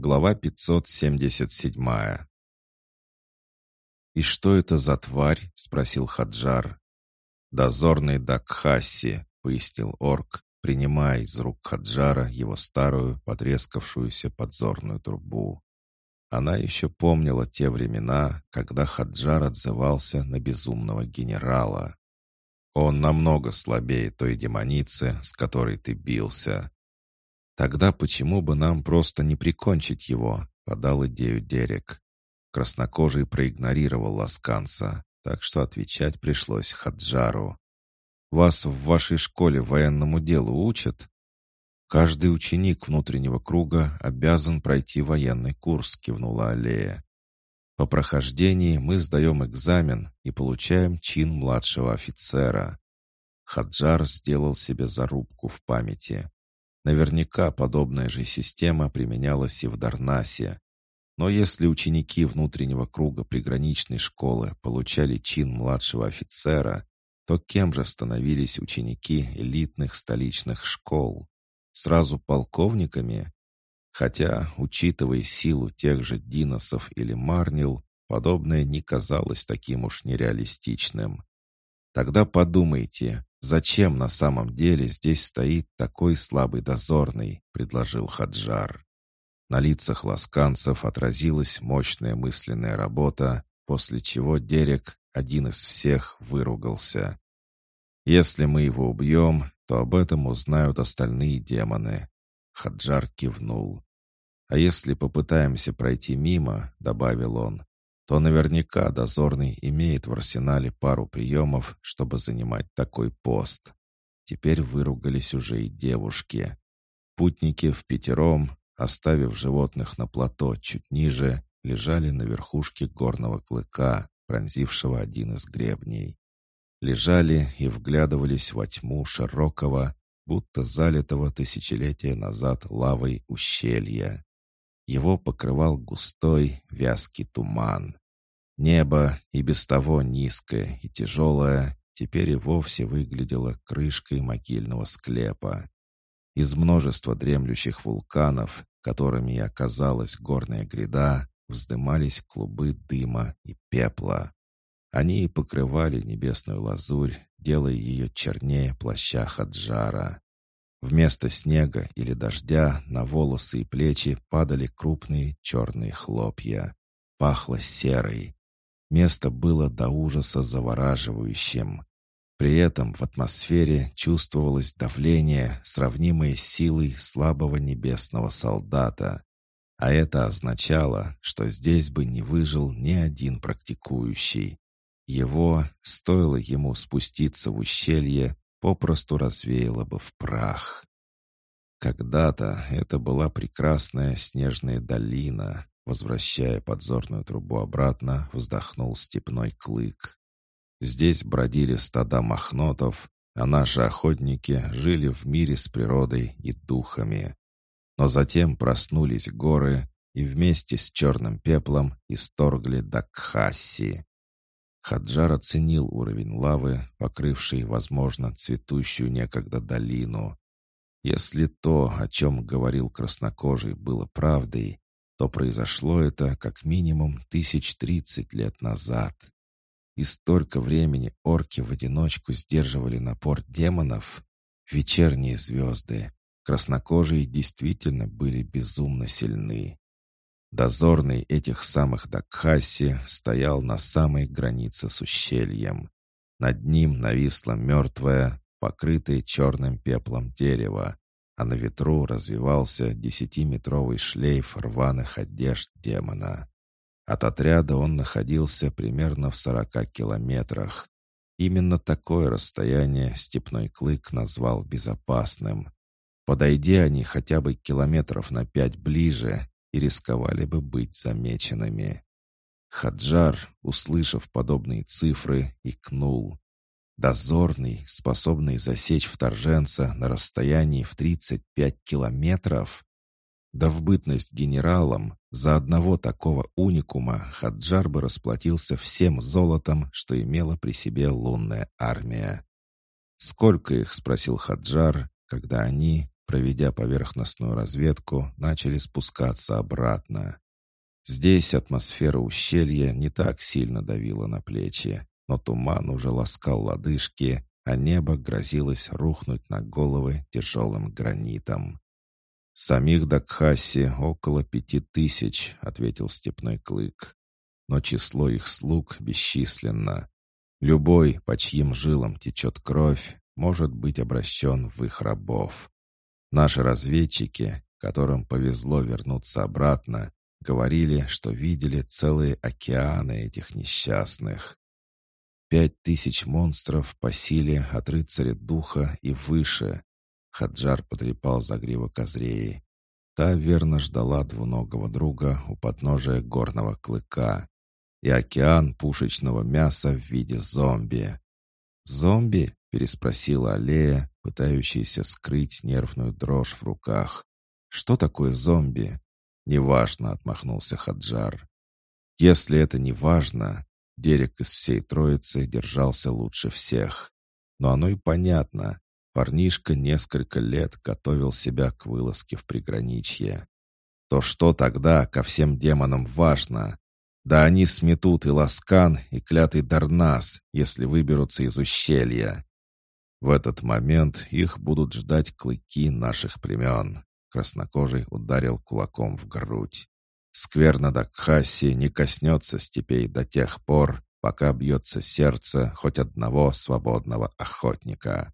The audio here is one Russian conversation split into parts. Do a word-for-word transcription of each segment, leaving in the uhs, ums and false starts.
Глава пятьсот семьдесят семь. «И что это за тварь?» — спросил Хаджар. «Дозорный Дакхасси», — пояснил орк, принимая из рук Хаджара его старую, потрескавшуюся подзорную трубу. Она еще помнила те времена, когда Хаджар отзывался на безумного генерала. «Он намного слабее той демоницы, с которой ты бился». «Тогда почему бы нам просто не прикончить его?» — подал идею Дерек. Краснокожий проигнорировал ласканца, так что отвечать пришлось Хаджару. «Вас в вашей школе военному делу учат?» «Каждый ученик внутреннего круга обязан пройти военный курс», — кивнула Аллея. «По прохождении мы сдаем экзамен и получаем чин младшего офицера». Хаджар сделал себе зарубку в памяти. Наверняка подобная же система применялась и в Дарнасе. Но если ученики внутреннего круга приграничной школы получали чин младшего офицера, то кем же становились ученики элитных столичных школ? Сразу полковниками? Хотя, учитывая силу тех же Диносов или Марнил, подобное не казалось таким уж нереалистичным. Тогда подумайте, зачем на самом деле здесь стоит такой слабый дозорный, предложил Хаджар. На лицах ласканцев отразилась мощная мысленная работа, после чего Дерек, один из всех, выругался. «Если мы его убьем, то об этом узнают остальные демоны». Хаджар кивнул. «А если попытаемся пройти мимо, — добавил он, — то наверняка дозорный имеет в арсенале пару приемов, чтобы занимать такой пост». Теперь выругались уже и девушки. Путники впятером, оставив животных на плато чуть ниже, лежали на верхушке горного клыка, пронзившего один из гребней. Лежали и вглядывались во тьму широкого, будто залитого тысячелетия назад лавой ущелья. Его покрывал густой, вязкий туман. Небо, и без того низкое и тяжелое, теперь и вовсе выглядело крышкой могильного склепа. Из множества дремлющих вулканов, которыми и оказалась горная гряда, вздымались клубы дыма и пепла. Они и покрывали небесную лазурь, делая ее чернее плаща Хаджара. Вместо снега или дождя на волосы и плечи падали крупные черные хлопья. Пахло серой. Место было до ужаса завораживающим. При этом в атмосфере чувствовалось давление, сравнимое с силой слабого небесного солдата. А это означало, что здесь бы не выжил ни один практикующий. Его, стоило ему спуститься в ущелье, попросту развеяло бы в прах. Когда-то это была прекрасная снежная долина. Возвращая подзорную трубу обратно, вздохнул степной клык. Здесь бродили стада мохнотов, а наши охотники жили в мире с природой и духами. Но затем проснулись горы и вместе с черным пеплом исторгли Дакхасси. Хаджар оценил уровень лавы, покрывший, возможно, цветущую некогда долину. Если то, о чем говорил краснокожий, было правдой, то произошло это как минимум тысяч тридцать лет назад. И столько времени орки в одиночку сдерживали напор демонов. Вечерние звезды. Краснокожие действительно были безумно сильны. Дозорный этих самых Дакхасси стоял на самой границе с ущельем. Над ним нависло мертвое, покрытое черным пеплом дерево, а на ветру развивался десятиметровый шлейф рваных одежд демона. От отряда он находился примерно в сорока километрах. Именно такое расстояние степной клык назвал безопасным. Подойди они хотя бы километров на пять ближе, и рисковали бы быть замеченными. Хаджар, услышав подобные цифры, икнул. Дозорный, способный засечь вторженца на расстоянии в тридцать пять километров? Да в бытность генералом за одного такого уникума Хаджар бы расплатился всем золотом, что имела при себе лунная армия. «Сколько их?» — спросил Хаджар, когда они, проведя поверхностную разведку, начали спускаться обратно. Здесь атмосфера ущелья не так сильно давила на плечи, но туман уже ласкал лодыжки, а небо грозилось рухнуть на головы тяжелым гранитом. «Самих Дакхаси около пяти тысяч», — ответил Степной Клык. «Но число их слуг бесчисленно. Любой, по чьим жилам течет кровь, может быть обращен в их рабов. Наши разведчики, которым повезло вернуться обратно, говорили, что видели целые океаны этих несчастных. Пять тысяч монстров по силе от рыцаря духа и выше». Хаджар потрепал загривок Азреи. Та верно ждала двуногого друга у подножия горного клыка. И океан пушечного мяса в виде зомби. «Зомби?» — переспросила Аллея, пытающаяся скрыть нервную дрожь в руках. «Что такое зомби?» «Неважно», — отмахнулся Хаджар. «Если это не важно...» Дерек из всей троицы держался лучше всех. Но оно и понятно. Парнишка несколько лет готовил себя к вылазке в приграничье. То что тогда ко всем демонам важно? Да они сметут и Ласкан, и клятый Дарнас, если выберутся из ущелья. В этот момент их будут ждать клыки наших племен. Краснокожий ударил кулаком в грудь. Скверна Дакхаси не коснется степей до тех пор, пока бьется сердце хоть одного свободного охотника.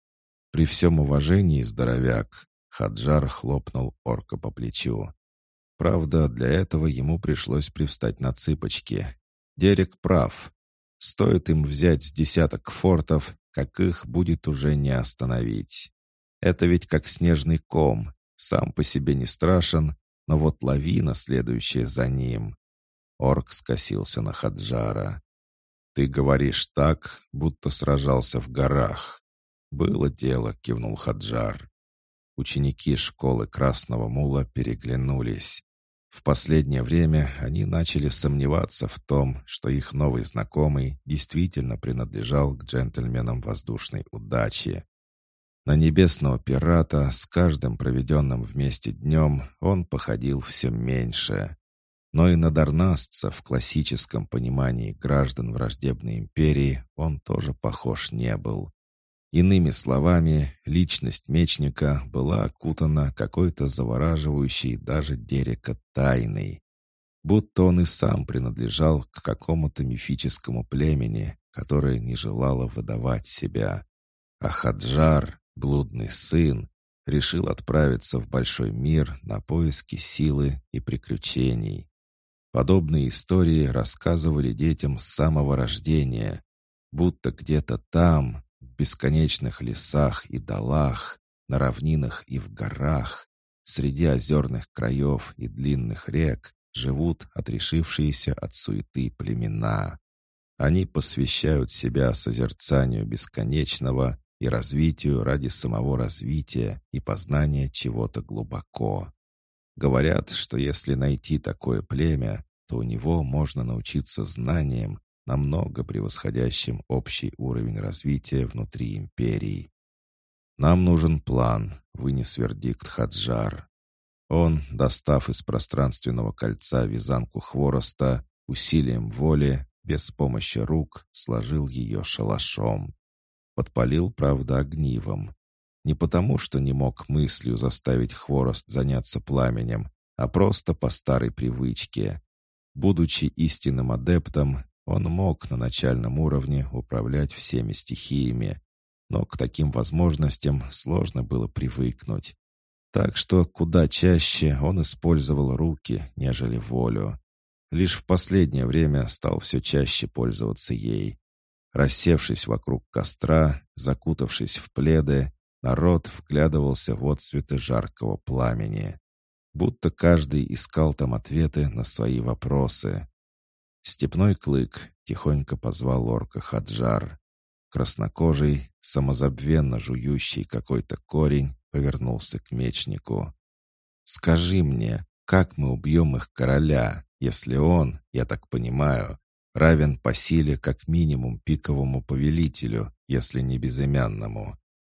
При всем уважении, здоровяк, Хаджар хлопнул орка по плечу. Правда, для этого ему пришлось привстать на цыпочки. Дерек прав. Стоит им взять с десяток фортов, как их будет уже не остановить. Это ведь как снежный ком, сам по себе не страшен, но вот лавина, следующая за ним. Орк скосился на Хаджара. «Ты говоришь так, будто сражался в горах». «Было дело», — кивнул Хаджар. Ученики школы Красного Мула переглянулись. В последнее время они начали сомневаться в том, что их новый знакомый действительно принадлежал к джентльменам воздушной удачи. На небесного пирата с каждым проведенным вместе днем он походил все меньше. Но и на дарнасца в классическом понимании граждан враждебной империи он тоже похож не был. Иными словами, личность мечника была окутана какой-то завораживающей даже Дерека тайной. Будто он и сам принадлежал к какому-то мифическому племени, которое не желало выдавать себя. А Хаджар, блудный сын, решил отправиться в большой мир на поиски силы и приключений. Подобные истории рассказывали детям с самого рождения, будто где-то там, в бесконечных лесах и долах, на равнинах и в горах, среди озерных краев и длинных рек живут отрешившиеся от суеты племена. Они посвящают себя созерцанию бесконечного и развитию ради самого развития и познания чего-то глубоко. Говорят, что если найти такое племя, то у него можно научиться знаниям, намного превосходящим общий уровень развития внутри империи. «Нам нужен план», — вынес вердикт Хаджар. Он, достав из пространственного кольца вязанку хвороста, усилием воли, без помощи рук, сложил ее шалашом. Подпалил, правда, огнивом. Не потому, что не мог мыслью заставить хворост заняться пламенем, а просто по старой привычке. Будучи истинным адептом, он мог на начальном уровне управлять всеми стихиями, но к таким возможностям сложно было привыкнуть. Так что куда чаще он использовал руки, нежели волю. Лишь в последнее время стал все чаще пользоваться ей. Рассевшись вокруг костра, закутавшись в пледы, народ вглядывался в отсветы жаркого пламени. Будто каждый искал там ответы на свои вопросы. Степной Клык тихонько позвал орка Хаджар. Краснокожий, самозабвенно жующий какой-то корень, повернулся к мечнику. «Скажи мне, как мы убьем их короля, если он, я так понимаю, равен по силе как минимум пиковому повелителю, если не безымянному?»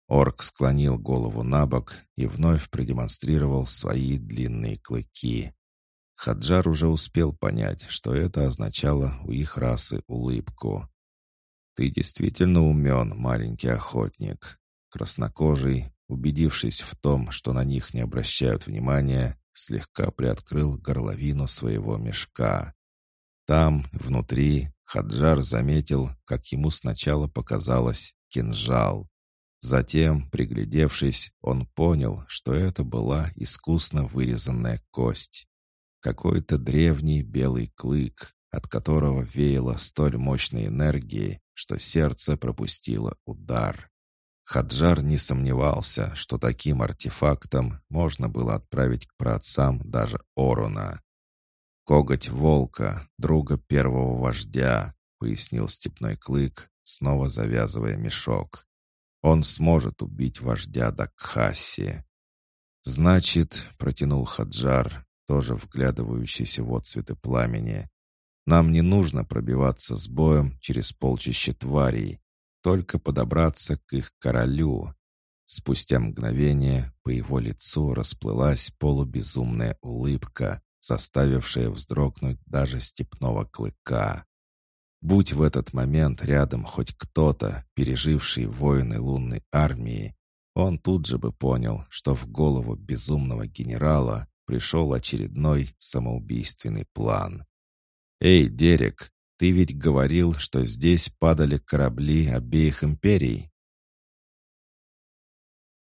Орк склонил голову на бок и вновь продемонстрировал свои длинные клыки. Хаджар уже успел понять, что это означало у их расы улыбку. «Ты действительно умен, маленький охотник». Краснокожий, убедившись в том, что на них не обращают внимания, слегка приоткрыл горловину своего мешка. Там, внутри, Хаджар заметил, как ему сначала показалось, кинжал. Затем, приглядевшись, он понял, что это была искусно вырезанная кость. Какой-то древний белый клык, от которого веяло столь мощной энергией, что сердце пропустило удар. Хаджар не сомневался, что таким артефактом можно было отправить к праотцам даже Оруна. «Коготь волка, друга первого вождя», — пояснил степной клык, снова завязывая мешок. «Он сможет убить вождя Дакхаси». «Значит», — протянул Хаджар, тоже вглядывающийся в отцветы пламени, «нам не нужно пробиваться с боем через полчище тварей, только подобраться к их королю». Спустя мгновение по его лицу расплылась полубезумная улыбка, заставившая вздрогнуть даже степного клыка. Будь в этот момент рядом хоть кто-то, переживший войны лунной армии, он тут же бы понял, что в голову безумного генерала пришел очередной самоубийственный план. «Эй, Дерек, ты ведь говорил, что здесь падали корабли обеих империй?»